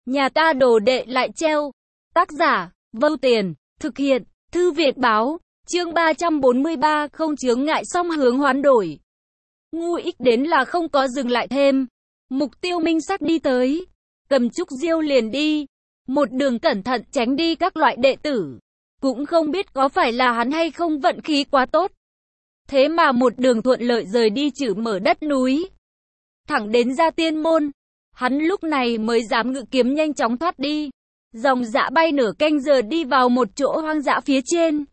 Nhà ta đồ đệ lại treo. Tác giả, Vâu Tiền, thực hiện, Thư viện báo, chương 343 không chướng ngại song hướng hoán đổi. Ngu ích đến là không có dừng lại thêm. Mục tiêu minh xác đi tới. Cầm Trúc Diêu liền đi. Một đường cẩn thận tránh đi các loại đệ tử. Cũng không biết có phải là hắn hay không vận khí quá tốt. Thế mà một đường thuận lợi rời đi chử mở đất núi. Thẳng đến ra tiên môn. Hắn lúc này mới dám ngự kiếm nhanh chóng thoát đi. Dòng dã bay nửa canh giờ đi vào một chỗ hoang dã phía trên.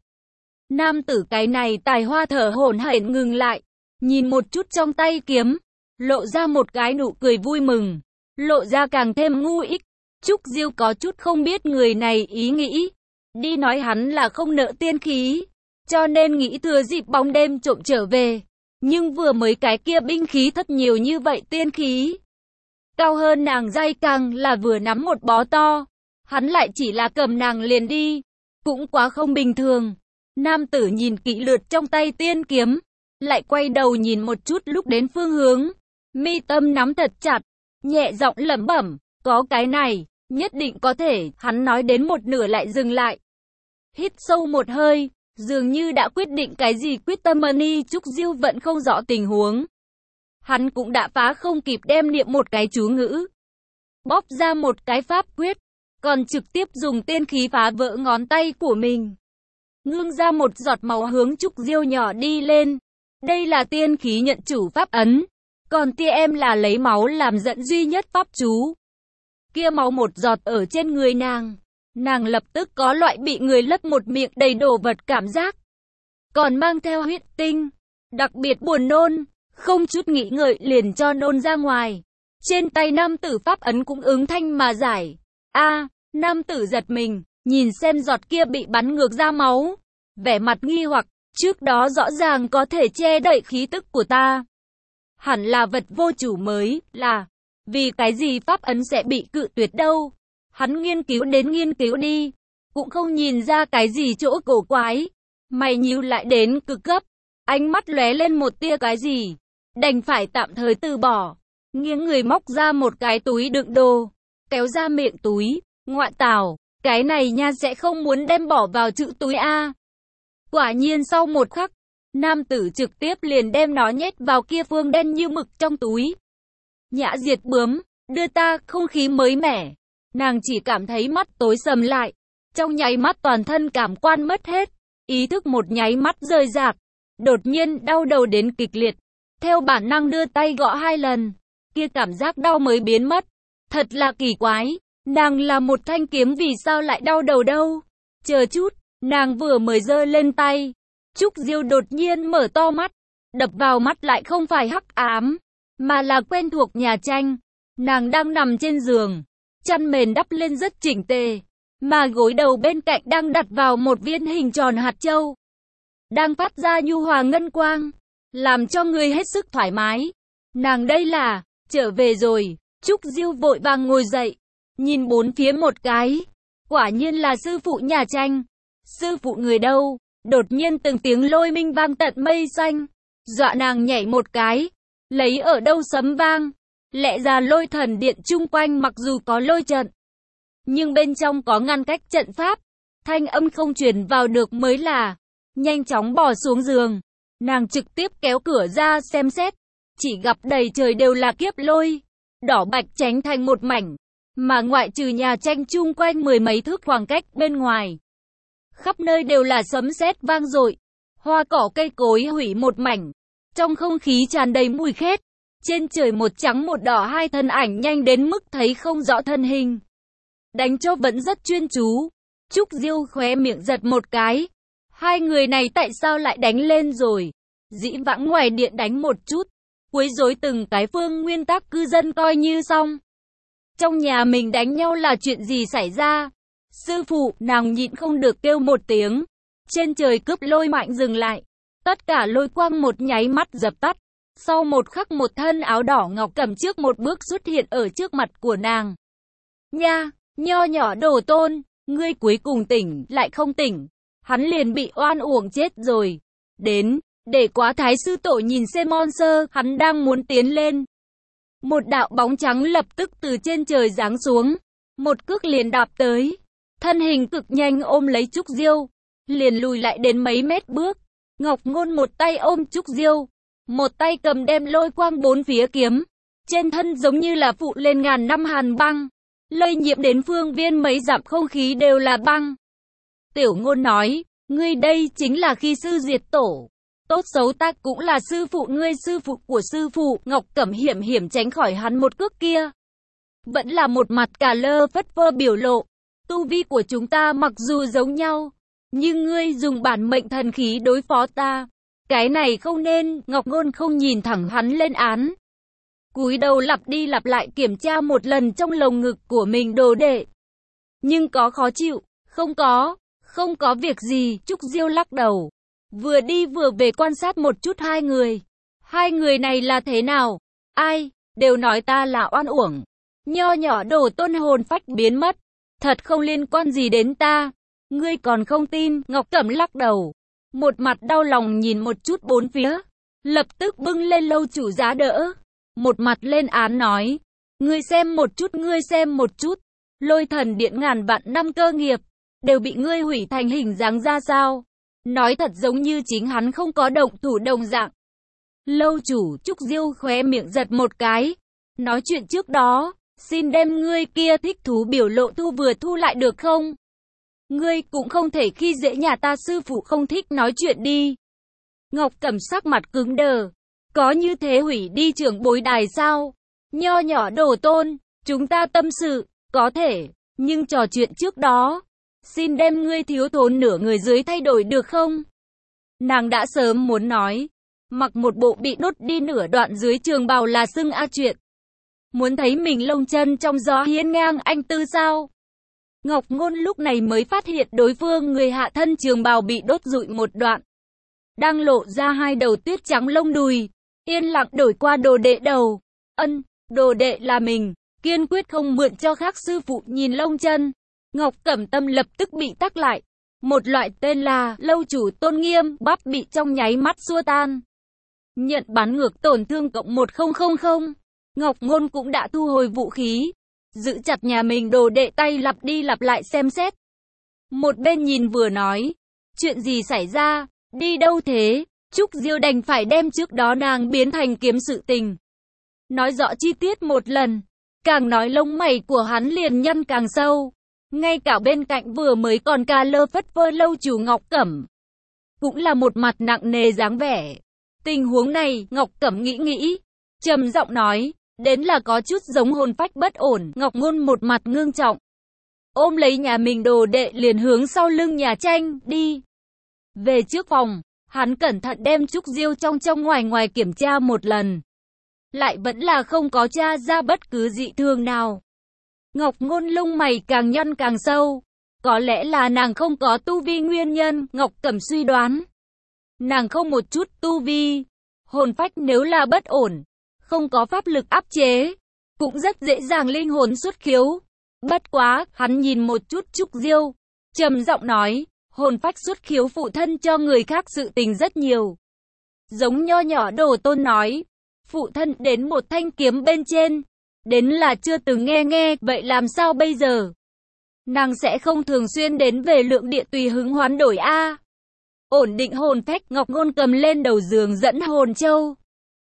Nam tử cái này tài hoa thở hổn hển ngừng lại. Nhìn một chút trong tay kiếm. Lộ ra một cái nụ cười vui mừng. Lộ ra càng thêm ngu ích. Trúc Diêu có chút không biết người này ý nghĩ. Đi nói hắn là không nợ tiên khí. Cho nên nghĩ thừa dịp bóng đêm trộm trở về. Nhưng vừa mới cái kia binh khí thất nhiều như vậy tiên khí. Cao hơn nàng dây càng là vừa nắm một bó to. Hắn lại chỉ là cầm nàng liền đi. Cũng quá không bình thường. Nam tử nhìn kỹ lượt trong tay tiên kiếm. Lại quay đầu nhìn một chút lúc đến phương hướng. Mi tâm nắm thật chặt. Nhẹ giọng lẩm bẩm. Có cái này, nhất định có thể. Hắn nói đến một nửa lại dừng lại. Hít sâu một hơi. Dường như đã quyết định cái gì quyết tâm Ni Trúc Diêu vẫn không rõ tình huống. Hắn cũng đã phá không kịp đem niệm một cái chú ngữ. Bóp ra một cái pháp quyết. Còn trực tiếp dùng tiên khí phá vỡ ngón tay của mình. Ngưng ra một giọt máu hướng Trúc Diêu nhỏ đi lên. Đây là tiên khí nhận chủ pháp ấn. Còn tia em là lấy máu làm dẫn duy nhất pháp chú. Kia máu một giọt ở trên người nàng. Nàng lập tức có loại bị người lấp một miệng đầy đồ vật cảm giác. Còn mang theo huyết tinh. Đặc biệt buồn nôn. Không chút nghĩ ngợi liền cho nôn ra ngoài. Trên tay nam tử pháp ấn cũng ứng thanh mà giải. Nam tử giật mình. Nhìn xem giọt kia bị bắn ngược ra máu. Vẻ mặt nghi hoặc. Trước đó rõ ràng có thể che đậy khí tức của ta. Hẳn là vật vô chủ mới. Là vì cái gì pháp ấn sẽ bị cự tuyệt đâu. Hắn nghiên cứu đến nghiên cứu đi. Cũng không nhìn ra cái gì chỗ cổ quái. Mày nhíu lại đến cực gấp. Ánh mắt lóe lên một tia cái gì. Đành phải tạm thời từ bỏ. Nghiêng người móc ra một cái túi đựng đồ. Kéo ra miệng túi. Ngoại tảo. Cái này nha sẽ không muốn đem bỏ vào chữ túi A. Quả nhiên sau một khắc. Nam tử trực tiếp liền đem nó nhét vào kia phương đen như mực trong túi. Nhã diệt bướm. Đưa ta không khí mới mẻ. Nàng chỉ cảm thấy mắt tối sầm lại. Trong nháy mắt toàn thân cảm quan mất hết. Ý thức một nháy mắt rời rạc. Đột nhiên đau đầu đến kịch liệt. Theo bản năng đưa tay gõ 2 lần. Kia cảm giác đau mới biến mất. Thật là kỳ quái. Nàng là một thanh kiếm vì sao lại đau đầu đâu. Chờ chút. Nàng vừa mới giơ lên tay. Trúc Diêu đột nhiên mở to mắt. Đập vào mắt lại không phải hắc ám. Mà là quen thuộc nhà tranh. Nàng đang nằm trên giường. Chăn mền đắp lên rất chỉnh tề. Mà gối đầu bên cạnh đang đặt vào một viên hình tròn hạt châu. Đang phát ra nhu hòa ngân quang. Làm cho người hết sức thoải mái. Nàng đây là, trở về rồi. Trúc Diêu vội vàng ngồi dậy. Nhìn bốn phía một cái. Quả nhiên là sư phụ nhà tranh. Sư phụ người đâu? Đột nhiên từng tiếng lôi minh vang tận mây xanh. Dọa nàng nhảy một cái. Lấy ở đâu sấm vang? Lẽ ra lôi thần điện chung quanh mặc dù có lôi trận. Nhưng bên trong có ngăn cách trận pháp. Thanh âm không truyền vào được mới là. Nhanh chóng bò xuống giường. Nàng trực tiếp kéo cửa ra xem xét. Chỉ gặp đầy trời đều là kiếp lôi. Đỏ bạch chánh thành một mảnh. Mà ngoại trừ nhà tranh chung quanh 10 mấy thước khoảng cách bên ngoài. Khắp nơi đều là sấm sét vang dội. Hoa cỏ cây cối hủy một mảnh. Trong không khí tràn đầy mùi khét. Trên trời một trắng một đỏ hai thân ảnh nhanh đến mức thấy không rõ thân hình. Đánh cho vẫn rất chuyên chú. Trúc Diêu khóe miệng giật một cái. Hai người này tại sao lại đánh lên rồi? Dĩ vãng ngoài điện đánh một chút. Quấy rối từng cái phương nguyên tắc cư dân coi như xong. Trong nhà mình đánh nhau là chuyện gì xảy ra? Sư phụ, nàng nhịn không được kêu một tiếng. Trên trời cướp lôi mạnh dừng lại. Tất cả lôi quang một nháy mắt dập tắt. Sau một khắc một thân áo đỏ ngọc cầm trước một bước xuất hiện ở trước mặt của nàng. Nha, nho nhỏ đồ tôn, ngươi cuối cùng tỉnh, lại không tỉnh. Hắn liền bị oan uổng chết rồi. Đến, để quá thái sư tổ nhìn xem monster, hắn đang muốn tiến lên. Một đạo bóng trắng lập tức từ trên trời giáng xuống. một cước liền đạp tới, thân hình cực nhanh ôm lấy Trúc Diêu, liền lùi lại đến mấy mét bước. Ngọc Ngôn một tay ôm Trúc Diêu, một tay cầm đem lôi quang bốn phía kiếm, trên thân giống như là phụ lên ngàn năm hàn băng, lây nhiễm đến phương viên mấy dặm không khí đều là băng. Tiểu Ngôn nói, ngươi đây chính là khi sư diệt tổ. Tốt xấu ta cũng là sư phụ ngươi, sư phụ của sư phụ. Ngọc Cẩm hiểm hiểm tránh khỏi hắn một cước kia. Vẫn là một mặt cả lơ phất phơ biểu lộ. Tu vi của chúng ta mặc dù giống nhau, nhưng ngươi dùng bản mệnh thần khí đối phó ta. Cái này không nên. Ngọc Ngôn không nhìn thẳng hắn lên án. Cúi đầu lặp đi lặp lại kiểm tra một lần trong lồng ngực của mình đồ đệ. Nhưng có khó chịu? Không có việc gì. Trúc Diêu lắc đầu. Vừa đi vừa về quan sát một chút hai người. Hai người này là thế nào? Ai? Đều nói ta là oan uổng. Nho nhỏ Đồ Tôn hồn phách biến mất. Thật không liên quan gì đến ta. Ngươi còn không tin? Ngọc Cẩm lắc đầu. Một mặt đau lòng nhìn một chút bốn phía. Lập tức bưng lên lâu chủ giá đỡ. Một mặt lên án nói. Ngươi xem một chút. Lôi thần điện ngàn vạn năm cơ nghiệp. Đều bị ngươi hủy thành hình dáng ra sao? Nói thật giống như chính hắn không có động thủ đồng dạng. Lâu chủ Trúc Diêu khóe miệng giật một cái. Nói chuyện trước đó, xin đem ngươi kia thích thú biểu lộ thu lại được không? Ngươi cũng không thể khi dễ nhà ta, sư phụ không thích nói chuyện đi. Ngọc Cẩm sắc mặt cứng đờ. Có như thế hủy đi trưởng bối đài sao? Nho nhỏ Đồ Tôn, chúng ta tâm sự, có thể, nhưng trò chuyện trước đó. Xin đem ngươi thiếu thốn nửa người dưới thay đổi được không? Nàng đã sớm muốn nói. Mặc một bộ bị đốt đi nửa đoạn dưới trường bào là xưng a chuyện. Muốn thấy mình lông chân trong gió hiên ngang anh tư sao? Ngọc Ngôn lúc này mới phát hiện đối phương người hạ thân trường bào bị đốt rụi một đoạn. Đang lộ ra hai đầu tuyết trắng lông đùi. Yên lặng đổi qua đồ đệ đầu. Đồ đệ là mình. Kiên quyết không mượn cho khác sư phụ nhìn lông chân. Ngọc Cẩm tâm lập tức bị tắc lại. Một loại tên là lâu chủ tôn nghiêm bắp bị trong nháy mắt xua tan. Nhận bắn ngược tổn thương cộng 1000. Ngọc Ngôn cũng đã thu hồi vũ khí. Giữ chặt nhà mình đồ đệ, tay lặp đi lặp lại xem xét. Một bên nhìn vừa nói. Chuyện gì xảy ra? Đi đâu thế? Trúc Diêu đành phải đem trước đó nàng biến thành kiếm sự tình. Nói rõ chi tiết một lần. Càng nói lông mày của hắn liền nhăn càng sâu. Ngay cả bên cạnh vừa mới còn ca lơ phất phơ lâu chủ Ngọc Cẩm cũng là một mặt nặng nề dáng vẻ. Tình huống này, Ngọc Cẩm nghĩ, trầm giọng nói, đến là có chút giống hồn phách bất ổn. Ngọc Ngôn một mặt ngưng trọng, ôm lấy nhà mình đồ đệ liền hướng sau lưng nhà tranh đi. Về trước phòng, hắn cẩn thận đem Trúc Diêu trong ngoài kiểm tra một lần, lại vẫn là không có tra ra bất cứ dị thường nào. Ngọc Ngôn lông mày càng nhăn càng sâu. Có lẽ là nàng không có tu vi nguyên nhân. Ngọc Cẩm suy đoán. Nàng không một chút tu vi. Hồn phách nếu là bất ổn, không có pháp lực áp chế, cũng rất dễ dàng linh hồn xuất khiếu. Bất quá, hắn nhìn một chút Trúc Diêu, trầm giọng nói, hồn phách xuất khiếu phụ thân cho người khác sự tình rất nhiều. Giống nho nhỏ Đồ Tôn nói, phụ thân đến một thanh kiếm bên trên. Đến là chưa từng nghe, vậy làm sao bây giờ? Nàng sẽ không thường xuyên đến về Lượng Địa tùy hứng hoán đổi a. Ổn định hồn phách. Ngọc Ngôn cầm lên đầu giường dẫn hồn châu,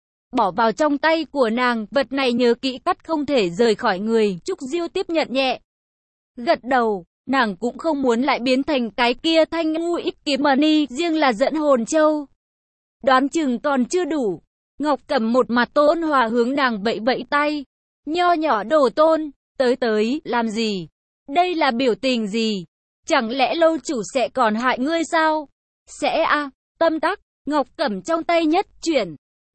bỏ vào trong tay của nàng. Vật này nhớ kỹ cắt không thể rời khỏi người. Trúc Diêu tiếp nhận nhẹ, gật đầu. Nàng cũng không muốn lại biến thành cái kia thanh ngu ít kiếm money, riêng là dẫn hồn châu đoán chừng còn chưa đủ. Ngọc Cẩm một mặt ôn hòa hướng nàng vẫy vẫy tay. Nho nhỏ Đồ Tôn, tới, làm gì? Đây là biểu tình gì? Chẳng lẽ lâu chủ sẽ còn hại ngươi sao? Sẽ a. Tâm tắc. Ngọc Cẩm trong tay nhất chuyển,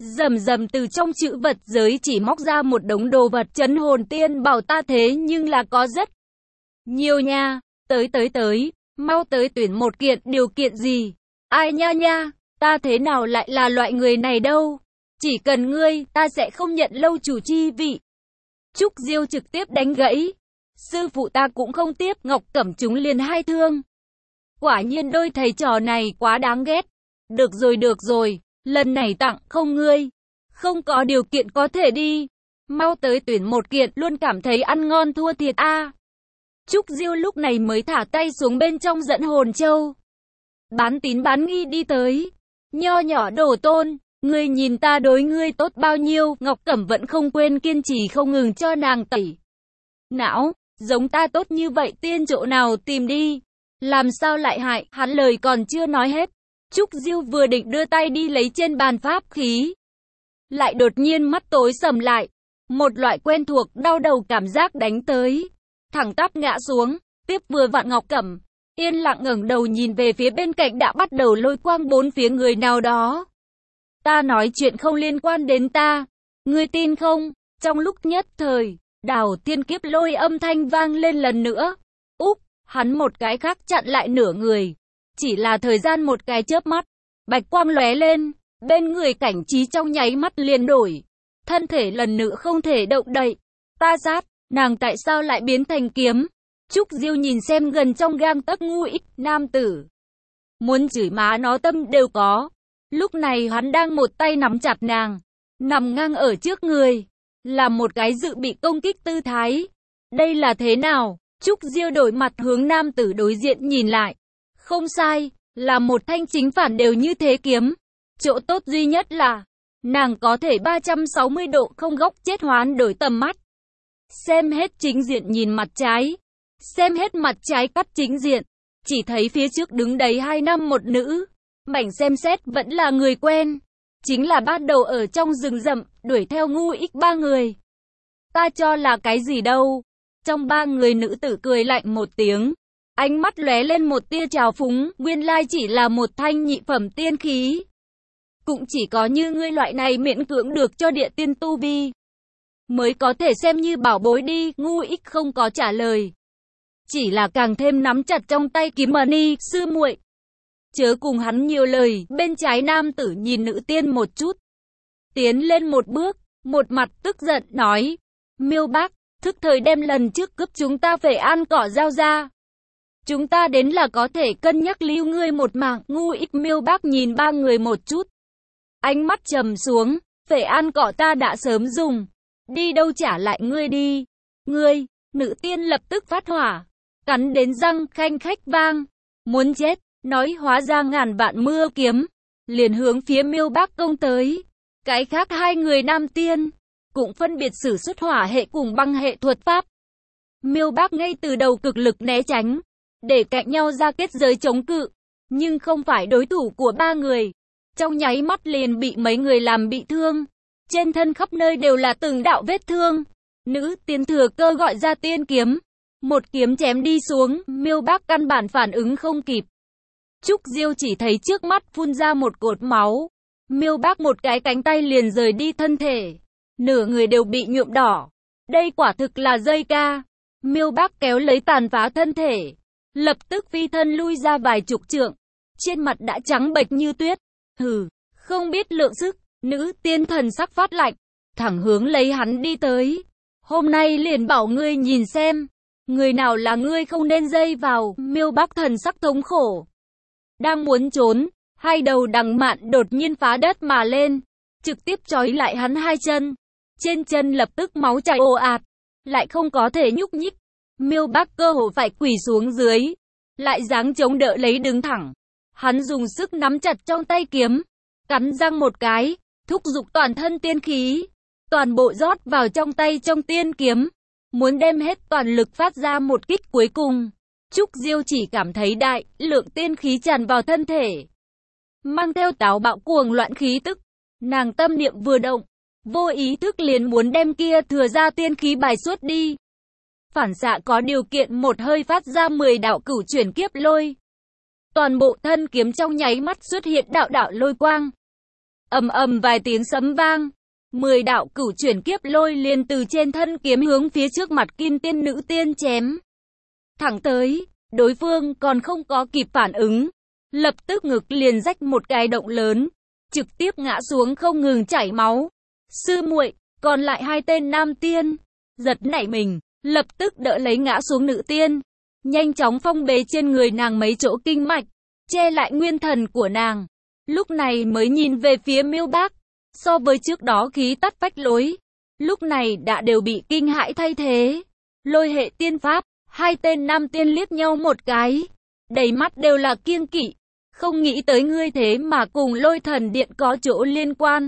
rầm từ trong chữ vật giới chỉ móc ra một đống đồ vật. Chấn hồn tiên bảo ta thế nhưng là có rất nhiều nha. Tới, mau tới tuyển một kiện. Điều kiện gì? Ai nha, ta thế nào lại là loại người này đâu? Chỉ cần ngươi, ta sẽ không nhận lâu chủ chi vị. Trúc Diêu trực tiếp đánh gãy. Sư phụ ta cũng không tiếp. Ngọc Cẩm chúng liền hai thương. Quả nhiên đôi thầy trò này quá đáng ghét. Được rồi, lần này tặng không ngươi. Không có điều kiện có thể đi. Mau tới tuyển một kiện, luôn cảm thấy ăn ngon thua thiệt a. Trúc Diêu lúc này mới thả tay xuống bên trong dẫn hồn châu. Bán tín bán nghi đi tới. Nho nhỏ Đồ Tôn, ngươi nhìn ta đối ngươi tốt bao nhiêu. Ngọc Cẩm vẫn không quên kiên trì không ngừng cho nàng tẩy não. Giống ta tốt như vậy tiên chỗ nào tìm đi. Làm sao lại hại, hắn lời còn chưa nói hết. Trúc Diêu vừa định đưa tay đi lấy trên bàn pháp khí. Lại đột nhiên mắt tối sầm lại. Một loại quen thuộc đau đầu cảm giác đánh tới. Thẳng tắp ngã xuống. Tiếp vừa vặn Ngọc Cẩm yên lặng ngẩng đầu nhìn về phía bên cạnh đã bắt đầu lôi quang bốn phía người nào đó. Ta nói chuyện không liên quan đến ta. Ngươi tin không? Trong lúc nhất thời, Đào Thiên Kiếp Lôi âm thanh vang lên lần nữa. Úp, hắn một cái khác chặn lại nửa người. Chỉ là thời gian một cái chớp mắt, bạch quang lóe lên, bên người Cảnh Trí trong nháy mắt liền đổi. Thân thể lần nữa không thể động đậy. Ta sát, nàng tại sao lại biến thành kiếm? Trúc Diêu nhìn xem gần trong gang tấc ngu ích nam tử. Muốn chửi má nó tâm đều có. Lúc này hắn đang một tay nắm chặt nàng, nằm ngang ở trước người, là một cái dự bị công kích tư thái. Đây là thế nào? Trúc Diêu đổi mặt hướng nam tử đối diện nhìn lại. Không sai, là một thanh chính phản đều như thế kiếm. Chỗ tốt duy nhất là, nàng có thể 360 độ không góc chết hoán đổi tầm mắt. Xem hết chính diện nhìn mặt trái, xem hết mặt trái cắt chính diện. Chỉ thấy phía trước đứng đấy hai nam một nữ. Mảnh xem xét vẫn là người quen. Chính là bắt đầu ở trong rừng rậm, đuổi theo ngu ích ba người. Ta cho là cái gì đâu. Trong ba người nữ tử cười lạnh một tiếng. Ánh mắt lóe lên một tia trào phúng, nguyên lai chỉ là một thanh nhị phẩm tiên khí. Cũng chỉ có như ngươi loại này miễn cưỡng được cho địa tiên tu vi, mới có thể xem như bảo bối đi. Ngu ích không có trả lời. Chỉ là càng thêm nắm chặt trong tay kiếm mani, sư muội. Chớ cùng hắn nhiều lời, bên trái nam tử nhìn nữ tiên một chút. Tiến lên một bước, một mặt tức giận, nói. Miêu Bác, thức thời đem lần trước cướp chúng ta về An Cỏ giao ra. Chúng ta đến là có thể cân nhắc lưu ngươi một mạng. Ngu ích Miêu Bác nhìn ba người một chút. Ánh mắt trầm xuống, về An Cỏ ta đã sớm dùng. Đi đâu trả lại ngươi đi. Ngươi, nữ tiên lập tức phát hỏa. Cắn đến răng khanh khách vang. Muốn chết. Nói hóa ra ngàn vạn mưa kiếm, liền hướng phía Miêu Bác công tới. Cái khác hai người nam tiên, cũng phân biệt sử xuất hỏa hệ cùng băng hệ thuật pháp. Miêu Bác ngay từ đầu cực lực né tránh, để cạnh nhau ra kết giới chống cự, nhưng không phải đối thủ của ba người. Trong nháy mắt liền bị mấy người làm bị thương. Trên thân khắp nơi đều là từng đạo vết thương. Nữ tiên thừa cơ gọi ra tiên kiếm. Một kiếm chém đi xuống, Miêu Bác căn bản phản ứng không kịp. Trúc Diêu chỉ thấy trước mắt phun ra một cột máu. Miêu Bác một cái cánh tay liền rời đi thân thể. Nửa người đều bị nhuộm đỏ. Đây quả thực là dây ca. Miêu Bác kéo lấy tàn phá thân thể. Lập tức phi thân lui ra vài chục trượng. Trên mặt đã trắng bệch như tuyết. Hừ, không biết lượng sức. Nữ tiên thần sắc phát lạnh. Thẳng hướng lấy hắn đi tới. Hôm nay liền bảo ngươi nhìn xem. Người nào là ngươi không nên dây vào. Miêu Bác thần sắc thống khổ. Đang muốn trốn, hai đầu đằng mạn đột nhiên phá đất mà lên, trực tiếp trói lại hắn hai chân. Trên chân lập tức máu chảy ồ ạt, lại không có thể nhúc nhích. Miêu Bác cơ hồ phải quỳ xuống dưới, lại giáng chống đỡ lấy đứng thẳng. Hắn dùng sức nắm chặt trong tay kiếm, cắn răng một cái, thúc giục toàn thân tiên khí, toàn bộ rót vào trong tay trong tiên kiếm, muốn đem hết toàn lực phát ra một kích cuối cùng. Trúc Diêu chỉ cảm thấy đại lượng tiên khí tràn vào thân thể, mang theo táo bạo cuồng loạn khí tức. Nàng tâm niệm vừa động, vô ý thức liền muốn đem kia thừa ra tiên khí bài xuất đi. Phản xạ có điều kiện một hơi phát ra 10 đạo cửu chuyển kiếp lôi. Toàn bộ thân kiếm trong nháy mắt xuất hiện đạo đạo lôi quang. Ầm ầm vài tiếng sấm vang, 10 đạo cửu chuyển kiếp lôi liền từ trên thân kiếm hướng phía trước mặt kim tiên nữ tiên chém thẳng tới. Đối phương còn không có kịp phản ứng, lập tức ngực liền rách một cái động lớn, trực tiếp ngã xuống không ngừng chảy máu. Sư muội, còn lại hai tên nam tiên giật nảy mình, lập tức đỡ lấy ngã xuống nữ tiên, nhanh chóng phong bế trên người nàng mấy chỗ kinh mạch, che lại nguyên thần của nàng. Lúc này mới nhìn về phía Miêu Bác, so với trước đó khí tắt phách lối, lúc này đã đều bị kinh hãi thay thế. Lôi hệ tiên pháp, Hai tên nam tiên liếc nhau một cái, đầy mắt đều là kiêng kỵ. Không nghĩ tới ngươi thế mà cùng Lôi Thần Điện có chỗ liên quan.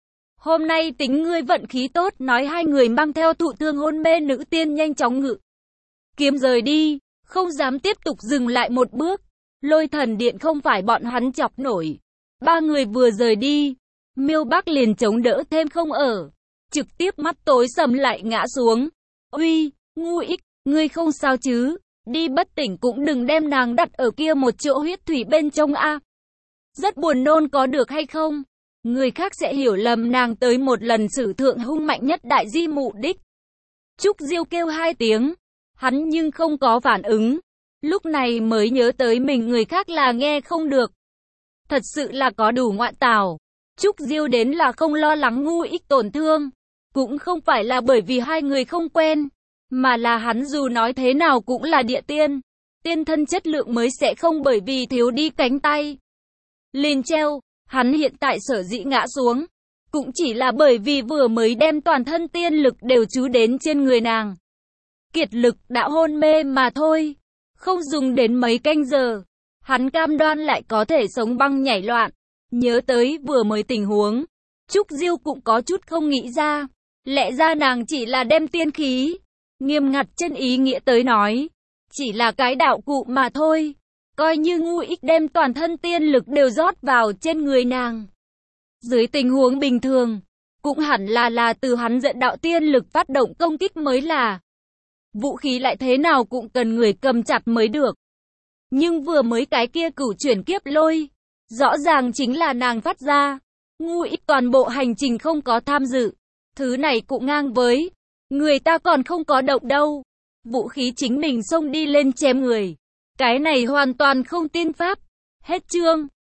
Hôm nay tính ngươi vận khí tốt, nói hai người mang theo thụ thương hôn mê nữ tiên nhanh chóng ngự kiếm rời đi, không dám tiếp tục dừng lại một bước. Lôi Thần Điện không phải bọn hắn chọc nổi. Ba người vừa rời đi, Miêu Bắc liền chống đỡ thêm không ở, trực tiếp mắt tối sầm lại ngã xuống. Uy, ngu ích, ngươi không sao chứ? Đi bất tỉnh cũng đừng đem nàng đặt ở kia một chỗ huyết thủy bên trong a. Rất buồn nôn có được hay không? Người khác sẽ hiểu lầm nàng tới một lần sử thượng hung mạnh nhất đại di mụ đích. Trúc Diêu kêu hai tiếng, hắn nhưng không có phản ứng. Lúc này mới nhớ tới mình người khác là nghe không được. Thật sự là có đủ ngoạn tảo. Trúc Diêu đến là không lo lắng ngu ích tổn thương. Cũng không phải là bởi vì hai người không quen, mà là hắn dù nói thế nào cũng là địa tiên. Tiên thân chất lượng mới sẽ không bởi vì thiếu đi cánh tay liền treo. Hắn hiện tại sở dĩ ngã xuống, cũng chỉ là bởi vì vừa mới đem toàn thân tiên lực đều chú đến trên người nàng. Kiệt lực đã hôn mê mà thôi. Không dùng đến mấy canh giờ, hắn cam đoan lại có thể sống băng nhảy loạn. Nhớ tới vừa mới tình huống, Trúc Diêu cũng có chút không nghĩ ra. Lẽ ra nàng chỉ là đem tiên khí, nghiêm ngặt trên ý nghĩa tới nói, chỉ là cái đạo cụ mà thôi. Coi như ngu ích đem toàn thân tiên lực đều rót vào trên người nàng. Dưới tình huống bình thường, cũng hẳn là từ hắn dẫn đạo tiên lực phát động công kích mới là. Vũ khí lại thế nào cũng cần người cầm chặt mới được. Nhưng vừa mới cái kia cửu chuyển kiếp lôi, rõ ràng chính là nàng phát ra. Ngu ích toàn bộ hành trình không có tham dự. Thứ này cũng ngang với người ta còn không có động đâu. Vũ khí chính mình xông đi lên chém người. Cái này hoàn toàn không tiên pháp. Hết chương.